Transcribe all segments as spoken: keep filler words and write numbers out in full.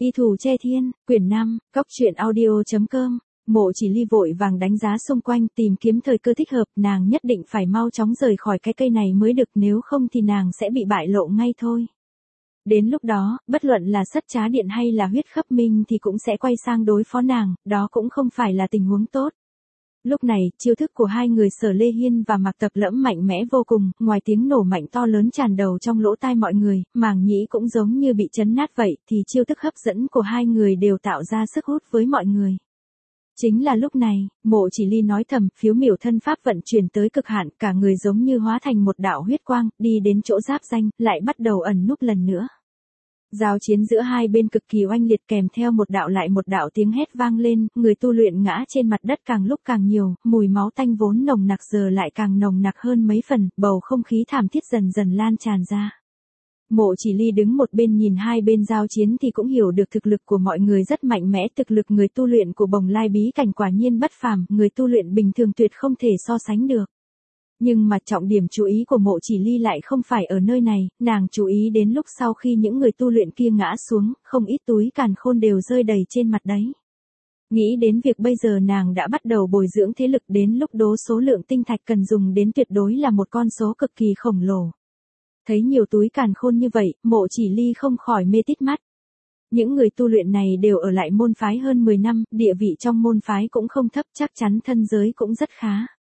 Y Thủ Che Thiên, quyển năm, cóc truyện audio chấm com. Mộ Chỉ Ly vội vàng đánh giá xung quanh, tìm kiếm thời cơ thích hợp, nàng nhất định phải mau chóng rời khỏi cái cây này mới được, nếu không thì nàng sẽ bị bại lộ ngay thôi. Đến lúc đó, bất luận là Sắt Trá Điện hay là Huyết Khắp Minh thì cũng sẽ quay sang đối phó nàng, đó cũng không phải là tình huống tốt. Lúc này, chiêu thức của hai người Sở Lê Hiên và Mạc Tập Lẫm mạnh mẽ vô cùng, ngoài tiếng nổ mạnh to lớn tràn đầu trong lỗ tai mọi người, màng nhĩ cũng giống như bị chấn nát vậy, thì chiêu thức hấp dẫn của hai người đều tạo ra sức hút với mọi người. Chính là lúc này, Mộ Chỉ Ly nói thầm, phiếu miểu thân pháp vận chuyển tới cực hạn, cả người giống như hóa thành một đạo huyết quang, đi đến chỗ giáp danh, lại bắt đầu ẩn núp lần nữa. Giao chiến giữa hai bên cực kỳ oanh liệt, kèm theo một đạo lại một đạo tiếng hét vang lên, người tu luyện ngã trên mặt đất càng lúc càng nhiều, mùi máu tanh vốn nồng nặc giờ lại càng nồng nặc hơn mấy phần, bầu không khí thảm thiết dần dần lan tràn ra. Mộ Chỉ Ly đứng một bên nhìn hai bên giao chiến thì cũng hiểu được thực lực của mọi người rất mạnh mẽ, thực lực người tu luyện của Bồng Lai bí cảnh quả nhiên bất phàm, người tu luyện bình thường tuyệt không thể so sánh được. Nhưng mà trọng điểm chú ý của Mộ Chỉ Ly lại không phải ở nơi này, nàng chú ý đến lúc sau khi những người tu luyện kia ngã xuống, không ít túi càn khôn đều rơi đầy trên mặt đấy. Nghĩ đến việc bây giờ nàng đã bắt đầu bồi dưỡng thế lực, đến lúc đố số lượng tinh thạch cần dùng đến tuyệt đối là một con số cực kỳ khổng lồ. Thấy nhiều túi càn khôn như vậy, Mộ Chỉ Ly không khỏi mê tít mắt. Những người tu luyện này đều ở lại môn phái hơn mười năm, địa vị trong môn phái cũng không thấp, chắc chắn thân giới cũng rất khá.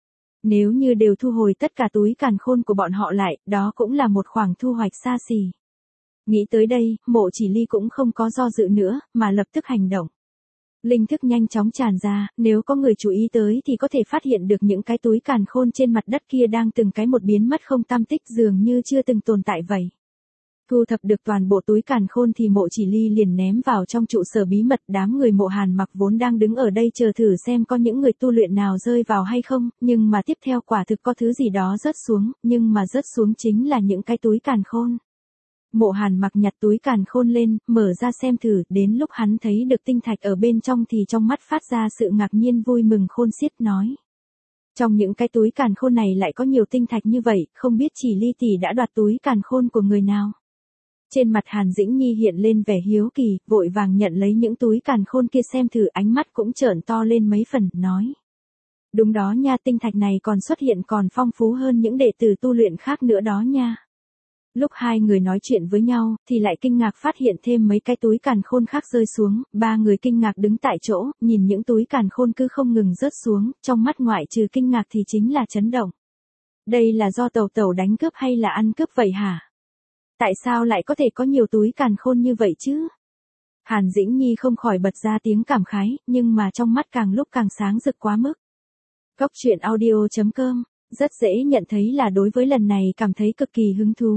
Nếu như đều thu hồi tất cả túi càn khôn của bọn họ lại, đó cũng là một khoản thu hoạch xa xỉ. Nghĩ tới đây, Mộ Chỉ Ly cũng không có do dự nữa, mà lập tức hành động. Linh thức nhanh chóng tràn ra, nếu có người chú ý tới thì có thể phát hiện được những cái túi càn khôn trên mặt đất kia đang từng cái một biến mất không tăm tích, dường như chưa từng tồn tại vậy. Thu thập được toàn bộ túi càn khôn thì Mộ Chỉ Ly liền ném vào trong trụ sở bí mật, đám người Mộ Hàn Mặc vốn đang đứng ở đây chờ thử xem có những người tu luyện nào rơi vào hay không, nhưng mà tiếp theo quả thực có thứ gì đó rớt xuống, nhưng mà rớt xuống chính là những cái túi càn khôn. Mộ Hàn Mặc nhặt túi càn khôn lên, mở ra xem thử, đến lúc hắn thấy được tinh thạch ở bên trong thì trong mắt phát ra sự ngạc nhiên vui mừng khôn xiết, nói. Trong những cái túi càn khôn này lại có nhiều tinh thạch như vậy, không biết Chỉ Ly tỷ đã đoạt túi càn khôn của người nào. Trên mặt Hàn Dĩnh Nhi hiện lên vẻ hiếu kỳ, vội vàng nhận lấy những túi càn khôn kia xem thử, ánh mắt cũng trợn to lên mấy phần, nói. Đúng đó nha, tinh thạch này còn xuất hiện còn phong phú hơn những đệ tử tu luyện khác nữa đó nha. Lúc hai người nói chuyện với nhau, thì lại kinh ngạc phát hiện thêm mấy cái túi càn khôn khác rơi xuống, ba người kinh ngạc đứng tại chỗ, nhìn những túi càn khôn cứ không ngừng rớt xuống, trong mắt ngoại trừ kinh ngạc thì chính là chấn động. Đây là do Tẩu Tẩu đánh cướp hay là ăn cướp vậy hả? Tại sao lại có thể có nhiều túi càn khôn như vậy chứ? Hàn Dĩnh Nhi không khỏi bật ra tiếng cảm khái, nhưng mà trong mắt càng lúc càng sáng rực quá mức. Cóc truyện audio chấm com, rất dễ nhận thấy là đối với lần này cảm thấy cực kỳ hứng thú.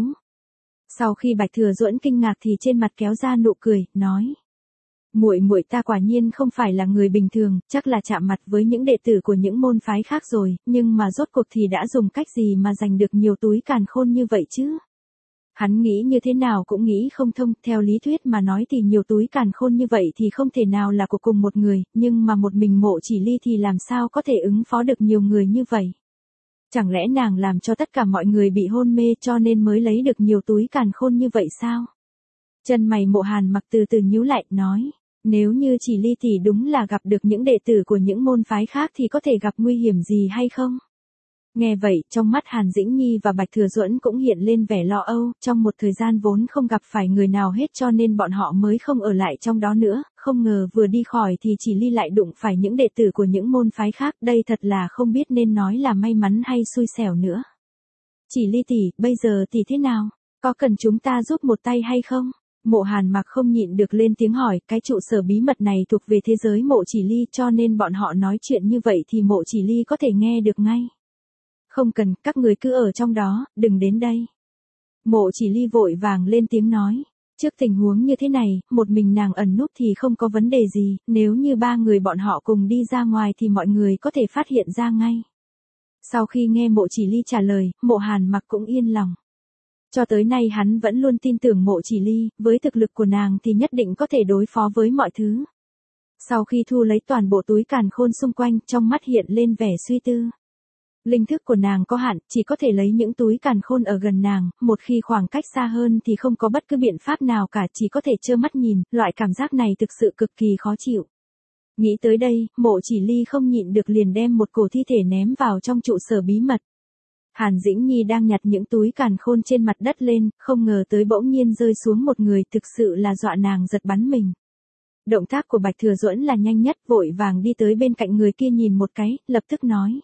Sau khi Bạch Thừa Duẫn kinh ngạc thì trên mặt kéo ra nụ cười, nói. Muội muội ta quả nhiên không phải là người bình thường, chắc là chạm mặt với những đệ tử của những môn phái khác rồi, nhưng mà rốt cuộc thì đã dùng cách gì mà giành được nhiều túi càn khôn như vậy chứ? Hắn nghĩ như thế nào cũng nghĩ không thông, theo lý thuyết mà nói thì nhiều túi càn khôn như vậy thì không thể nào là của cùng một người, nhưng mà một mình Mộ Chỉ Ly thì làm sao có thể ứng phó được nhiều người như vậy? Chẳng lẽ nàng làm cho tất cả mọi người bị hôn mê cho nên mới lấy được nhiều túi càn khôn như vậy sao? Chân mày Mộ Hàn Mặc từ từ nhíu lại, nói. Nếu như Chỉ Ly tỷ đúng là gặp được những đệ tử của những môn phái khác thì có thể gặp nguy hiểm gì hay không? Nghe vậy, trong mắt Hàn Dĩnh Nhi và Bạch Thừa Duẫn cũng hiện lên vẻ lo âu, trong một thời gian vốn không gặp phải người nào hết cho nên bọn họ mới không ở lại trong đó nữa, không ngờ vừa đi khỏi thì Chỉ Ly lại đụng phải những đệ tử của những môn phái khác, đây thật là không biết nên nói là may mắn hay xui xẻo nữa. Chỉ Ly tỷ, bây giờ thì thế nào? Có cần chúng ta giúp một tay hay không? Mộ Hàn Mặc không nhịn được lên tiếng hỏi, cái trụ sở bí mật này thuộc về thế giới Mộ Chỉ Ly cho nên bọn họ nói chuyện như vậy thì Mộ Chỉ Ly có thể nghe được ngay. Không cần, các người cứ ở trong đó, đừng đến đây. Mộ Chỉ Ly vội vàng lên tiếng nói. Trước tình huống như thế này, một mình nàng ẩn núp thì không có vấn đề gì, nếu như ba người bọn họ cùng đi ra ngoài thì mọi người có thể phát hiện ra ngay. Sau khi nghe Mộ Chỉ Ly trả lời, Mộ Hàn Mặc cũng yên lòng. Cho tới nay hắn vẫn luôn tin tưởng Mộ Chỉ Ly, với thực lực của nàng thì nhất định có thể đối phó với mọi thứ. Sau khi thu lấy toàn bộ túi càn khôn xung quanh, trong mắt hiện lên vẻ suy tư. Linh thức của nàng có hạn, chỉ có thể lấy những túi càn khôn ở gần nàng, một khi khoảng cách xa hơn thì không có bất cứ biện pháp nào cả, chỉ có thể trơ mắt nhìn, loại cảm giác này thực sự cực kỳ khó chịu. Nghĩ tới đây, Mộ Chỉ Ly không nhịn được liền đem một cổ thi thể ném vào trong trụ sở bí mật. Hàn Dĩnh Nhi đang nhặt những túi càn khôn trên mặt đất lên, không ngờ tới bỗng nhiên rơi xuống một người, thực sự là dọa nàng giật bắn mình. Động tác của Bạch Thừa Duẫn là nhanh nhất, vội vàng đi tới bên cạnh người kia nhìn một cái, lập tức nói.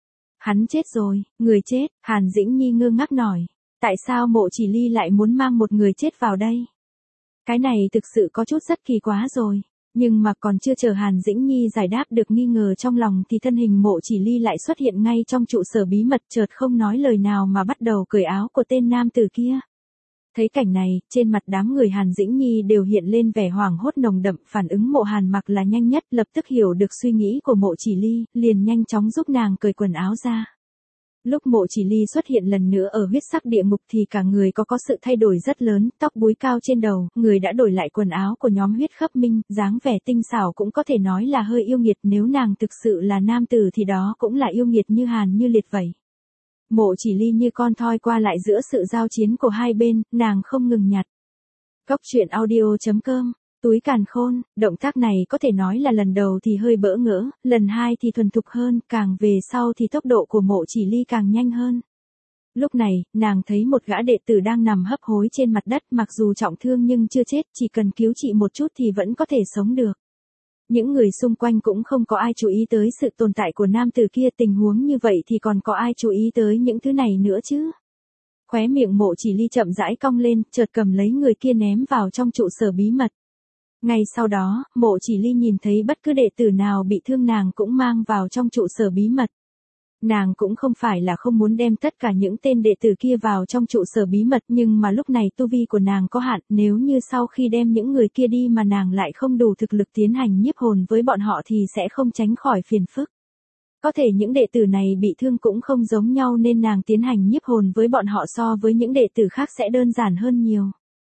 Hắn chết rồi, người chết. Hàn Dĩnh Nhi ngơ ngác hỏi. Tại sao Mộ Chỉ Ly lại muốn mang một người chết vào đây? Cái này thực sự có chút rất kỳ quá rồi. Nhưng mà còn chưa chờ Hàn Dĩnh Nhi giải đáp được nghi ngờ trong lòng thì thân hình Mộ Chỉ Ly lại xuất hiện ngay trong trụ sở bí mật, chợt không nói lời nào mà bắt đầu cởi áo của tên nam tử kia. Thấy cảnh này, trên mặt đám người Hàn Dĩnh Nhi đều hiện lên vẻ hoảng hốt nồng đậm, phản ứng Mộ Hàn Mặc là nhanh nhất, lập tức hiểu được suy nghĩ của Mộ Chỉ Ly, liền nhanh chóng giúp nàng cởi quần áo ra. Lúc Mộ Chỉ Ly xuất hiện lần nữa ở huyết sắc địa ngục thì cả người có có sự thay đổi rất lớn, tóc búi cao trên đầu, người đã đổi lại quần áo của nhóm huyết khắp minh, dáng vẻ tinh xảo cũng có thể nói là hơi yêu nghiệt, nếu nàng thực sự là nam tử thì đó cũng là yêu nghiệt như Hàn Như Liệt vậy. Mộ Chỉ Ly như con thoi qua lại giữa sự giao chiến của hai bên, nàng không ngừng nhặt. Cốc truyện audio chấm com. Túi càn khôn, động tác này có thể nói là lần đầu thì hơi bỡ ngỡ, lần hai thì thuần thục hơn, càng về sau thì tốc độ của Mộ Chỉ Ly càng nhanh hơn. Lúc này, nàng thấy một gã đệ tử đang nằm hấp hối trên mặt đất, mặc dù trọng thương nhưng chưa chết, chỉ cần cứu trị một chút thì vẫn có thể sống được. Những người xung quanh cũng không có ai chú ý tới sự tồn tại của nam tử kia, tình huống như vậy thì còn có ai chú ý tới những thứ này nữa chứ? Khóe miệng Mộ Chỉ Ly chậm rãi cong lên, chợt cầm lấy người kia ném vào trong trụ sở bí mật. Ngay sau đó, Mộ Chỉ Ly nhìn thấy bất cứ đệ tử nào bị thương nàng cũng mang vào trong trụ sở bí mật. Nàng cũng không phải là không muốn đem tất cả những tên đệ tử kia vào trong trụ sở bí mật, nhưng mà lúc này tu vi của nàng có hạn, nếu như sau khi đem những người kia đi mà nàng lại không đủ thực lực tiến hành nhiếp hồn với bọn họ thì sẽ không tránh khỏi phiền phức. Có thể những đệ tử này bị thương cũng không giống nhau nên nàng tiến hành nhiếp hồn với bọn họ so với những đệ tử khác sẽ đơn giản hơn nhiều.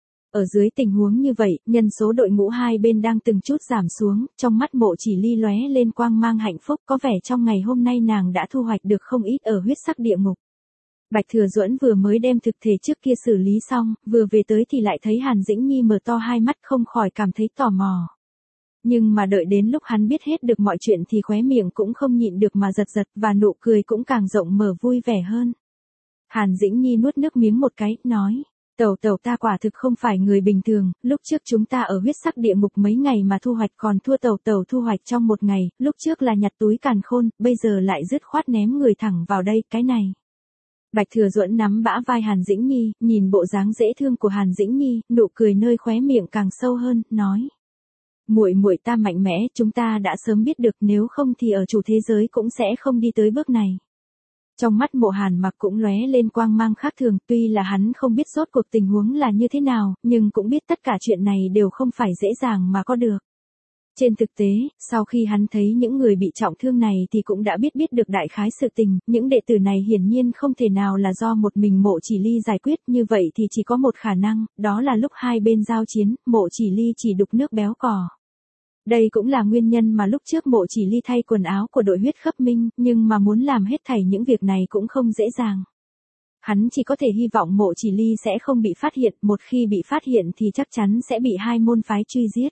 Ở dưới tình huống như vậy, nhân số đội ngũ hai bên đang từng chút giảm xuống, trong mắt Mộ Chỉ Ly lóe lên quang mang hạnh phúc, có vẻ trong ngày hôm nay nàng đã thu hoạch được không ít ở huyết sắc địa ngục. Bạch Thừa Duẫn vừa mới đem thực thể trước kia xử lý xong, vừa về tới thì lại thấy Hàn Dĩnh Nhi mở to hai mắt, không khỏi cảm thấy tò mò. Nhưng mà đợi đến lúc hắn biết hết được mọi chuyện thì khóe miệng cũng không nhịn được mà giật giật, và nụ cười cũng càng rộng mở vui vẻ hơn. Hàn Dĩnh Nhi nuốt nước miếng một cái, nói. Tẩu tẩu ta quả thực không phải người bình thường, lúc trước chúng ta ở huyết sắc địa ngục mấy ngày mà thu hoạch còn thua tẩu tẩu thu hoạch trong một ngày, lúc trước là nhặt túi càn khôn, bây giờ lại dứt khoát ném người thẳng vào đây, cái này. Bạch Thừa Duẫn nắm bả vai Hàn Dĩnh Nhi, nhìn bộ dáng dễ thương của Hàn Dĩnh Nhi, nụ cười nơi khóe miệng càng sâu hơn, nói. Muội muội ta mạnh mẽ, chúng ta đã sớm biết được, nếu không thì ở chủ thế giới cũng sẽ không đi tới bước này. Trong mắt Mộ Hàn Mặc cũng lóe lên quang mang khác thường, tuy là hắn không biết rốt cuộc tình huống là như thế nào, nhưng cũng biết tất cả chuyện này đều không phải dễ dàng mà có được. Trên thực tế, sau khi hắn thấy những người bị trọng thương này thì cũng đã biết biết được đại khái sự tình, những đệ tử này hiển nhiên không thể nào là do một mình Mộ Chỉ Ly giải quyết, như vậy thì chỉ có một khả năng, đó là lúc hai bên giao chiến, Mộ Chỉ Ly chỉ đục nước béo cò. Đây cũng là nguyên nhân mà lúc trước Mộ Chỉ Ly thay quần áo của đội huyết khắp minh, nhưng mà muốn làm hết thảy những việc này cũng không dễ dàng. Hắn chỉ có thể hy vọng Mộ Chỉ Ly sẽ không bị phát hiện, một khi bị phát hiện thì chắc chắn sẽ bị hai môn phái truy giết.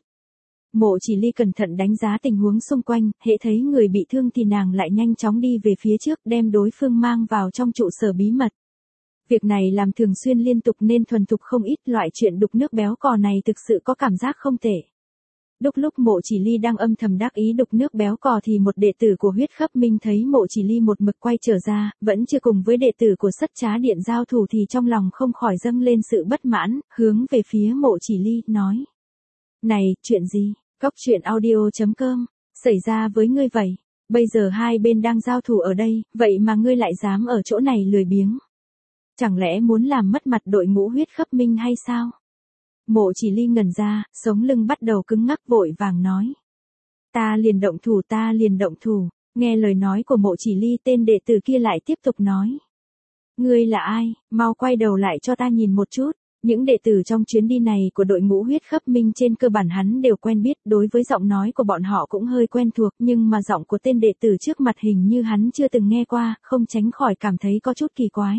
Mộ Chỉ Ly cẩn thận đánh giá tình huống xung quanh, hễ thấy người bị thương thì nàng lại nhanh chóng đi về phía trước, đem đối phương mang vào trong trụ sở bí mật. Việc này làm thường xuyên liên tục nên thuần thục không ít, loại chuyện đục nước béo cò này thực sự có cảm giác không tệ. Lúc lúc Mộ Chỉ Ly đang âm thầm đắc ý đục nước béo cò thì một đệ tử của huyết khắp minh thấy Mộ Chỉ Ly một mực quay trở ra, vẫn chưa cùng với đệ tử của Sất Trá Điện giao thủ thì trong lòng không khỏi dâng lên sự bất mãn, hướng về phía Mộ Chỉ Ly, nói. Này, chuyện gì? Cốc truyện audio chấm com, xảy ra với ngươi vậy? Bây giờ hai bên đang giao thủ ở đây, vậy mà ngươi lại dám ở chỗ này lười biếng. Chẳng lẽ muốn làm mất mặt đội ngũ huyết khắp minh hay sao? Mộ Chỉ Ly ngẩn ra, sống lưng bắt đầu cứng ngắc, vội vàng nói. Ta liền động thủ, ta liền động thủ. Nghe lời nói của Mộ Chỉ Ly, tên đệ tử kia lại tiếp tục nói. Ngươi là ai, mau quay đầu lại cho ta nhìn một chút. Những đệ tử trong chuyến đi này của đội ngũ huyết khắp minh trên cơ bản hắn đều quen biết, đối với giọng nói của bọn họ cũng hơi quen thuộc, nhưng mà giọng của tên đệ tử trước mặt hình như hắn chưa từng nghe qua, không tránh khỏi cảm thấy có chút kỳ quái.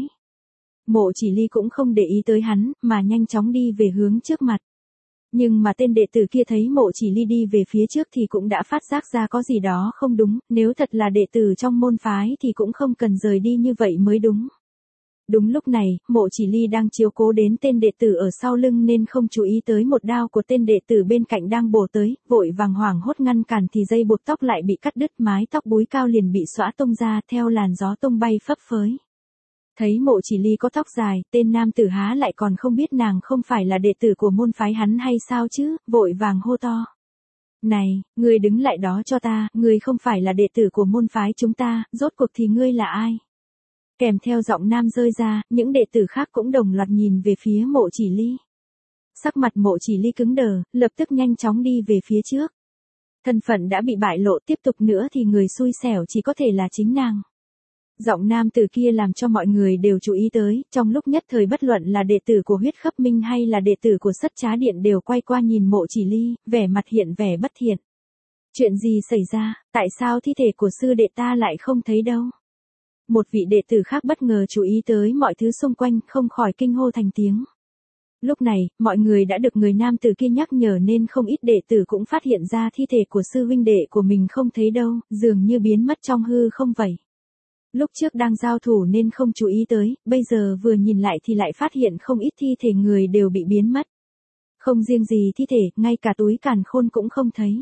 Mộ Chỉ Ly cũng không để ý tới hắn, mà nhanh chóng đi về hướng trước mặt. Nhưng mà tên đệ tử kia thấy Mộ Chỉ Ly đi về phía trước thì cũng đã phát giác ra có gì đó không đúng, nếu thật là đệ tử trong môn phái thì cũng không cần rời đi như vậy mới đúng. Đúng lúc này, Mộ Chỉ Ly đang chiếu cố đến tên đệ tử ở sau lưng nên không chú ý tới một đao của tên đệ tử bên cạnh đang bổ tới, vội vàng hoảng hốt ngăn cản thì dây buộc tóc lại bị cắt đứt, mái tóc búi cao liền bị xõa tung ra theo làn gió tung bay phấp phới. Thấy Mộ Chỉ Ly có tóc dài, tên nam tử há lại còn không biết nàng không phải là đệ tử của môn phái hắn hay sao chứ, vội vàng hô to. Này, ngươi đứng lại đó cho ta, ngươi không phải là đệ tử của môn phái chúng ta, rốt cuộc thì ngươi là ai? Kèm theo giọng nam rơi ra, những đệ tử khác cũng đồng loạt nhìn về phía Mộ Chỉ Ly. Sắc mặt Mộ Chỉ Ly cứng đờ, lập tức nhanh chóng đi về phía trước. Thân phận đã bị bại lộ, tiếp tục nữa thì người xui xẻo chỉ có thể là chính nàng. Giọng nam tử kia làm cho mọi người đều chú ý tới, trong lúc nhất thời bất luận là đệ tử của huyết khắp minh hay là đệ tử của Sất Trá Điện đều quay qua nhìn Mộ Chỉ Ly, vẻ mặt hiện vẻ bất thiện. Chuyện gì xảy ra, tại sao thi thể của sư đệ ta lại không thấy đâu? Một vị đệ tử khác bất ngờ chú ý tới mọi thứ xung quanh, không khỏi kinh hô thành tiếng. Lúc này, mọi người đã được người nam tử kia nhắc nhở nên không ít đệ tử cũng phát hiện ra thi thể của sư huynh đệ của mình không thấy đâu, dường như biến mất trong hư không vậy. Lúc trước đang giao thủ nên không chú ý tới, bây giờ vừa nhìn lại thì lại phát hiện không ít thi thể người đều bị biến mất. Không riêng gì thi thể, ngay cả túi càn khôn cũng không thấy.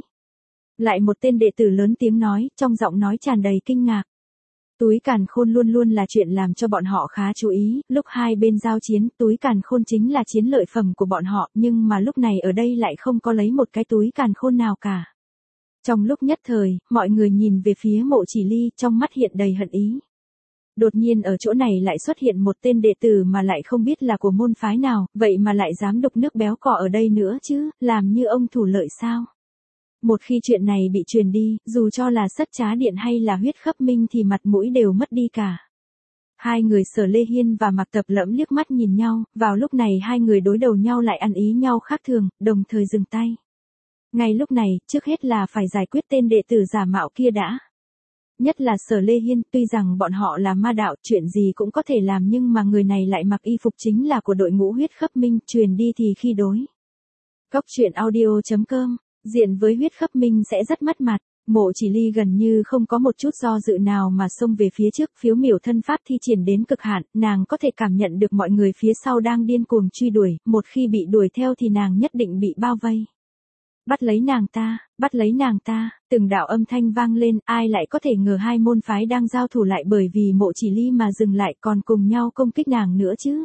Lại một tên đệ tử lớn tiếng nói, trong giọng nói tràn đầy kinh ngạc. Túi càn khôn luôn luôn là chuyện làm cho bọn họ khá chú ý, lúc hai bên giao chiến, túi càn khôn chính là chiến lợi phẩm của bọn họ, nhưng mà lúc này ở đây lại không có lấy một cái túi càn khôn nào cả. Trong lúc nhất thời, mọi người nhìn về phía Mộ Chỉ Ly, trong mắt hiện đầy hận ý. Đột nhiên ở chỗ này lại xuất hiện một tên đệ tử mà lại không biết là của môn phái nào, vậy mà lại dám đục nước béo cò ở đây nữa chứ, làm như ông thủ lợi sao? Một khi chuyện này bị truyền đi, dù cho là Sất Trá Điện hay là huyết khắp minh thì mặt mũi đều mất đi cả. Hai người Sở Lê Hiên và Mạc Tập Lẫm liếc mắt nhìn nhau, vào lúc này hai người đối đầu nhau lại ăn ý nhau khác thường, đồng thời dừng tay. Ngay lúc này, trước hết là phải giải quyết tên đệ tử giả mạo kia đã. Nhất là Sở Lê Hiên, tuy rằng bọn họ là ma đạo, chuyện gì cũng có thể làm nhưng mà người này lại mặc y phục chính là của đội ngũ huyết khắp minh, truyền đi thì khi đối. Góc truyện audio chấm com, diện với huyết khắp minh sẽ rất mất mặt. Mộ Chỉ Ly gần như không có một chút do dự nào mà xông về phía trước, phiếu miểu thân pháp thi triển đến cực hạn, nàng có thể cảm nhận được mọi người phía sau đang điên cuồng truy đuổi, một khi bị đuổi theo thì nàng nhất định bị bao vây. Bắt lấy nàng ta, bắt lấy nàng ta, từng đạo âm thanh vang lên, ai lại có thể ngờ hai môn phái đang giao thủ lại bởi vì Mộ Chỉ Ly mà dừng lại còn cùng nhau công kích nàng nữa chứ.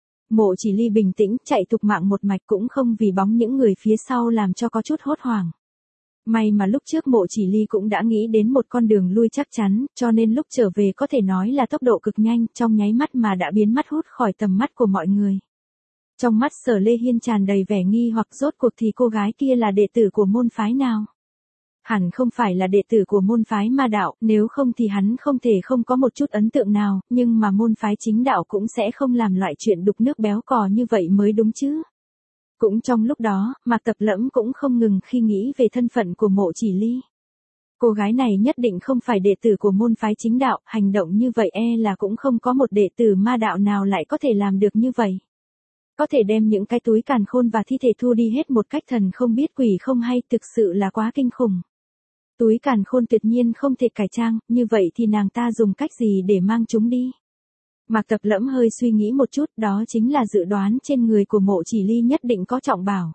Mộ Chỉ Ly bình tĩnh, chạy thục mạng một mạch cũng không vì bóng những người phía sau làm cho có chút hốt hoảng. May mà lúc trước Mộ Chỉ Ly cũng đã nghĩ đến một con đường lui chắc chắn, cho nên lúc trở về có thể nói là tốc độ cực nhanh, trong nháy mắt mà đã biến mất hút khỏi tầm mắt của mọi người. Trong mắt Sở Lê Hiên tràn đầy vẻ nghi hoặc rốt cuộc thì cô gái kia là đệ tử của môn phái nào? Hẳn không phải là đệ tử của môn phái ma đạo, nếu không thì hắn không thể không có một chút ấn tượng nào, nhưng mà môn phái chính đạo cũng sẽ không làm loại chuyện đục nước béo cò như vậy mới đúng chứ. Cũng trong lúc đó, Mạc Tập Lẫm cũng không ngừng khi nghĩ về thân phận của Mộ Chỉ Ly. Cô gái này nhất định không phải đệ tử của môn phái chính đạo, hành động như vậy e là cũng không có một đệ tử ma đạo nào lại có thể làm được như vậy. Có thể đem những cái túi càn khôn và thi thể thu đi hết một cách thần không biết quỷ không hay, thực sự là quá kinh khủng. Túi càn khôn tuyệt nhiên không thể cải trang, như vậy thì nàng ta dùng cách gì để mang chúng đi? Mạc Tập Lẫm hơi suy nghĩ một chút, đó chính là dự đoán trên người của Mộ Chỉ Ly nhất định có trọng bảo.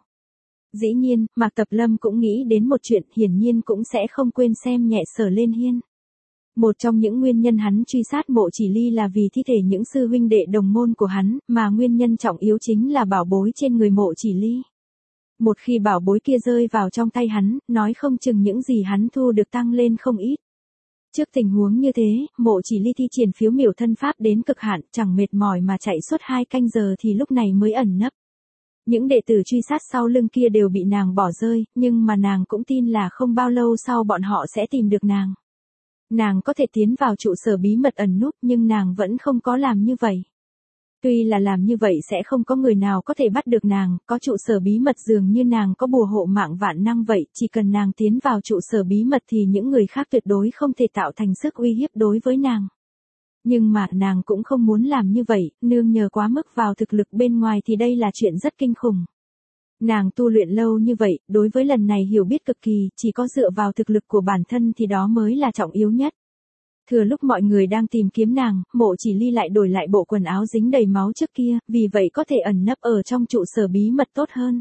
Dĩ nhiên, Mạc Tập Lâm cũng nghĩ đến một chuyện, hiển nhiên cũng sẽ không quên xem nhẹ Sở Lê Hiên. Một trong những nguyên nhân hắn truy sát Mộ Chỉ Ly là vì thi thể những sư huynh đệ đồng môn của hắn, mà nguyên nhân trọng yếu chính là bảo bối trên người Mộ Chỉ Ly. Một khi bảo bối kia rơi vào trong tay hắn, nói không chừng những gì hắn thu được tăng lên không ít. Trước tình huống như thế, Mộ Chỉ Ly thi triển phiếu miểu thân pháp đến cực hạn, chẳng mệt mỏi mà chạy suốt hai canh giờ thì lúc này mới ẩn nấp. Những đệ tử truy sát sau lưng kia đều bị nàng bỏ rơi, nhưng mà nàng cũng tin là không bao lâu sau bọn họ sẽ tìm được nàng. Nàng có thể tiến vào trụ sở bí mật ẩn núp nhưng nàng vẫn không có làm như vậy. Tuy là làm như vậy sẽ không có người nào có thể bắt được nàng, có trụ sở bí mật dường như nàng có bùa hộ mạng vạn năng vậy, chỉ cần nàng tiến vào trụ sở bí mật thì những người khác tuyệt đối không thể tạo thành sức uy hiếp đối với nàng. Nhưng mà nàng cũng không muốn làm như vậy, nương nhờ quá mức vào thực lực bên ngoài thì đây là chuyện rất kinh khủng. Nàng tu luyện lâu như vậy, đối với lần này hiểu biết cực kỳ, chỉ có dựa vào thực lực của bản thân thì đó mới là trọng yếu nhất. Thừa lúc mọi người đang tìm kiếm nàng, Mộ Chỉ Ly lại đổi lại bộ quần áo dính đầy máu trước kia, vì vậy có thể ẩn nấp ở trong trụ sở bí mật tốt hơn.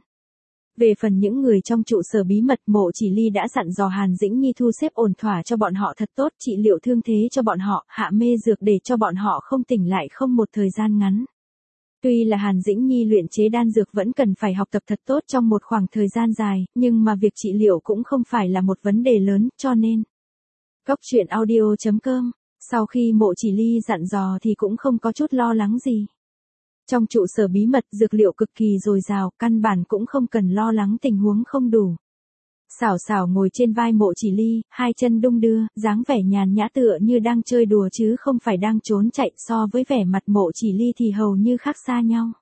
Về phần những người trong trụ sở bí mật, Mộ Chỉ Ly đã dặn dò Hàn Dĩnh Nhi thu xếp ổn thỏa cho bọn họ thật tốt, trị liệu thương thế cho bọn họ, hạ mê dược để cho bọn họ không tỉnh lại không một thời gian ngắn. Tuy là Hàn Dĩnh Nhi luyện chế đan dược vẫn cần phải học tập thật tốt trong một khoảng thời gian dài, nhưng mà việc trị liệu cũng không phải là một vấn đề lớn, cho nên. Cốc truyện audio chấm com, sau khi Mộ Chỉ Ly dặn dò thì cũng không có chút lo lắng gì. Trong trụ sở bí mật dược liệu cực kỳ dồi dào, căn bản cũng không cần lo lắng tình huống không đủ. Xảo xảo ngồi trên vai Mộ Chỉ Ly, hai chân đung đưa, dáng vẻ nhàn nhã tựa như đang chơi đùa chứ không phải đang trốn chạy, so với vẻ mặt Mộ Chỉ Ly thì hầu như khác xa nhau.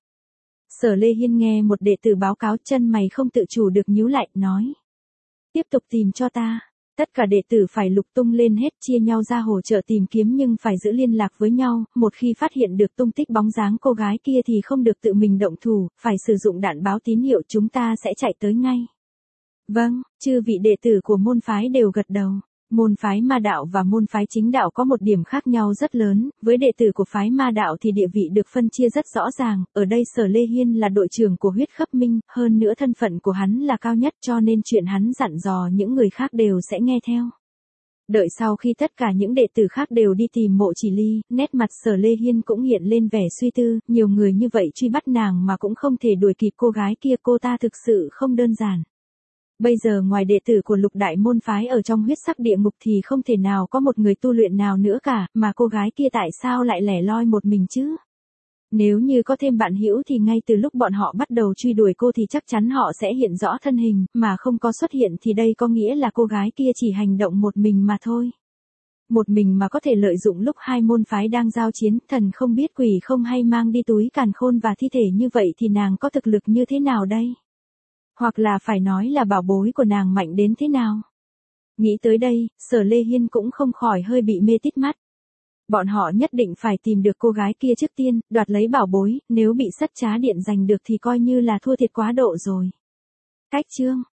Sở Lê Hiên nghe một đệ tử báo cáo, chân mày không tự chủ được nhíu lại, nói. Tiếp tục tìm cho ta. Tất cả đệ tử phải lục tung lên hết, chia nhau ra hỗ trợ tìm kiếm nhưng phải giữ liên lạc với nhau, một khi phát hiện được tung tích bóng dáng cô gái kia thì không được tự mình động thủ, phải sử dụng đạn báo tín hiệu, chúng ta sẽ chạy tới ngay. Vâng, chư vị đệ tử của môn phái đều gật đầu. Môn phái ma đạo và môn phái chính đạo có một điểm khác nhau rất lớn, với đệ tử của phái ma đạo thì địa vị được phân chia rất rõ ràng, ở đây Sở Lê Hiên là đội trưởng của huyết khắp minh, hơn nữa thân phận của hắn là cao nhất cho nên chuyện hắn dặn dò những người khác đều sẽ nghe theo. Đợi sau khi tất cả những đệ tử khác đều đi tìm Mộ Chỉ Ly, nét mặt Sở Lê Hiên cũng hiện lên vẻ suy tư, nhiều người như vậy truy bắt nàng mà cũng không thể đuổi kịp cô gái kia, cô ta thực sự không đơn giản. Bây giờ ngoài đệ tử của lục đại môn phái ở trong huyết sắc địa ngục thì không thể nào có một người tu luyện nào nữa cả, mà cô gái kia tại sao lại lẻ loi một mình chứ? Nếu như có thêm bạn hữu thì ngay từ lúc bọn họ bắt đầu truy đuổi cô thì chắc chắn họ sẽ hiện rõ thân hình, mà không có xuất hiện thì đây có nghĩa là cô gái kia chỉ hành động một mình mà thôi. Một mình mà có thể lợi dụng lúc hai môn phái đang giao chiến, thần không biết quỷ không hay mang đi túi càn khôn và thi thể như vậy thì nàng có thực lực như thế nào đây? Hoặc là phải nói là bảo bối của nàng mạnh đến thế nào? Nghĩ tới đây, Sở Lê Hiên cũng không khỏi hơi bị mê tít mắt. Bọn họ nhất định phải tìm được cô gái kia trước tiên, đoạt lấy bảo bối, nếu bị sắt trá điện giành được thì coi như là thua thiệt quá độ rồi. Cách chương